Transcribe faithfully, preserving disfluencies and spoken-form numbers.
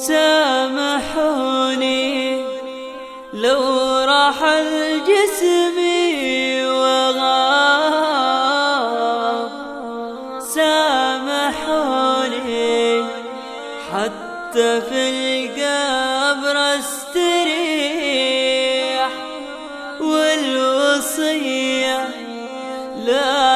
سامحوني لو راح الجسم وغاب، سامحوني حتى في القبر استريح، والوصية لا